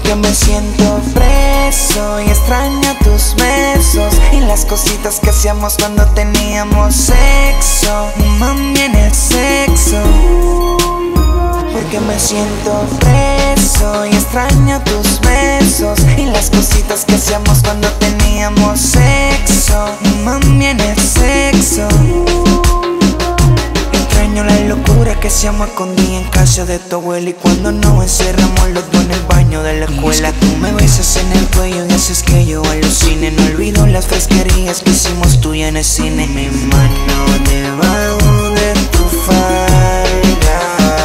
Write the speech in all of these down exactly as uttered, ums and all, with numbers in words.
Porque me siento preso y extraño tus besos y las cositas que hacíamos cuando teníamos sexo. Mami, en el sexo. Porque me siento preso y extraño tus besos y las cositas que hacíamos cuando teníamos sexo. Mami, en el sexo. Extraño la locura que hacíamos escondida en casa de tu abuela y cuando nos encerramos los dos en el baño de la escuela. Tú me besas en el cuello y haces que yo alucine. No olvido las fresquerías que hicimos tú y en el cine. Mi mano debajo de tu falda,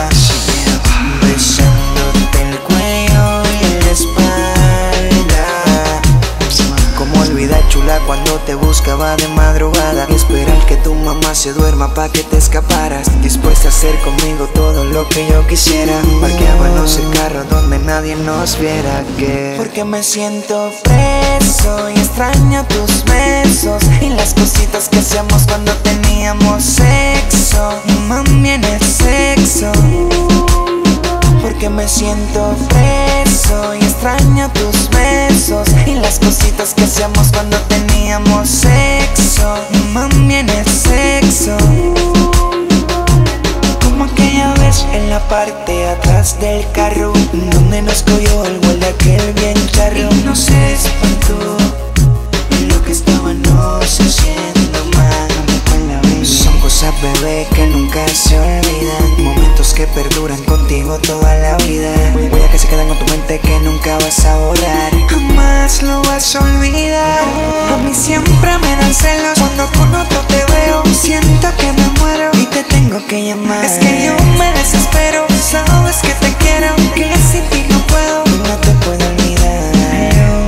besándote el cuello y la espalda. Cómo olvidar, chula, cuando te buscaba de madrugada y esperar que tu mamá se duerma pa' que te escaparas, dispuesta a hacer conmigo todo lo que yo quisiera. Parqueábamos el carro donde nadie nos viera. Que porque me siento preso y extraño tus besos y las cositas que hacíamos cuando teníamos sexo. Mami, en el sexo. Porque me siento preso y extraño tus besos y las cositas que hacíamos cuando teníamos sexo. Mami, en el sexo. Como aquella vez en la parte de atrás del carro donde nos cogió el gol de aquel bien charro y no se espantó lo que estábamos haciendo mal. Son cosas, bebé, que nunca se olvidan, momentos que perduran contigo toda la vida. Voy a que se quedan con tu mente que nunca vas a borrar, jamás lo vas a olvidar. A mí siempre me dan celos cuando con otro te veo, siento que me muero y te tengo que llamar. Es que yo me desespero, sabes que te quiero, que sin ti no puedo, no te puedo olvidar.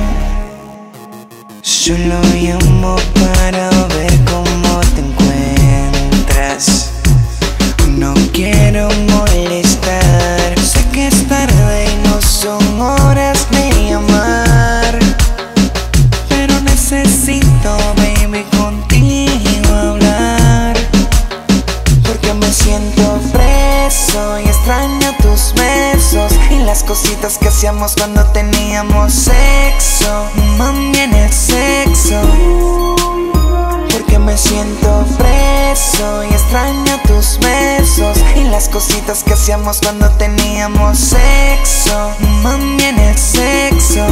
Solo llamo para ver cómo te encuentras. No quiero molestar, sé que es tarde y no son horas de llamar, pero necesito, baby, contigo hablar. Porque me siento preso y extraño tus besos y las cositas que hacíamos cuando teníamos sexo. Mami, en el sexo. Porque me siento preso y extraño tus besos y las cositas que hacíamos cuando teníamos sexo. Mami, en el sexo.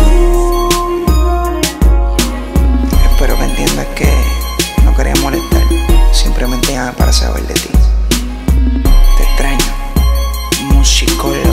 Espero que entiendas que no quería molestar, simplemente llamaba para saber de ti. Te extraño, musicólogo.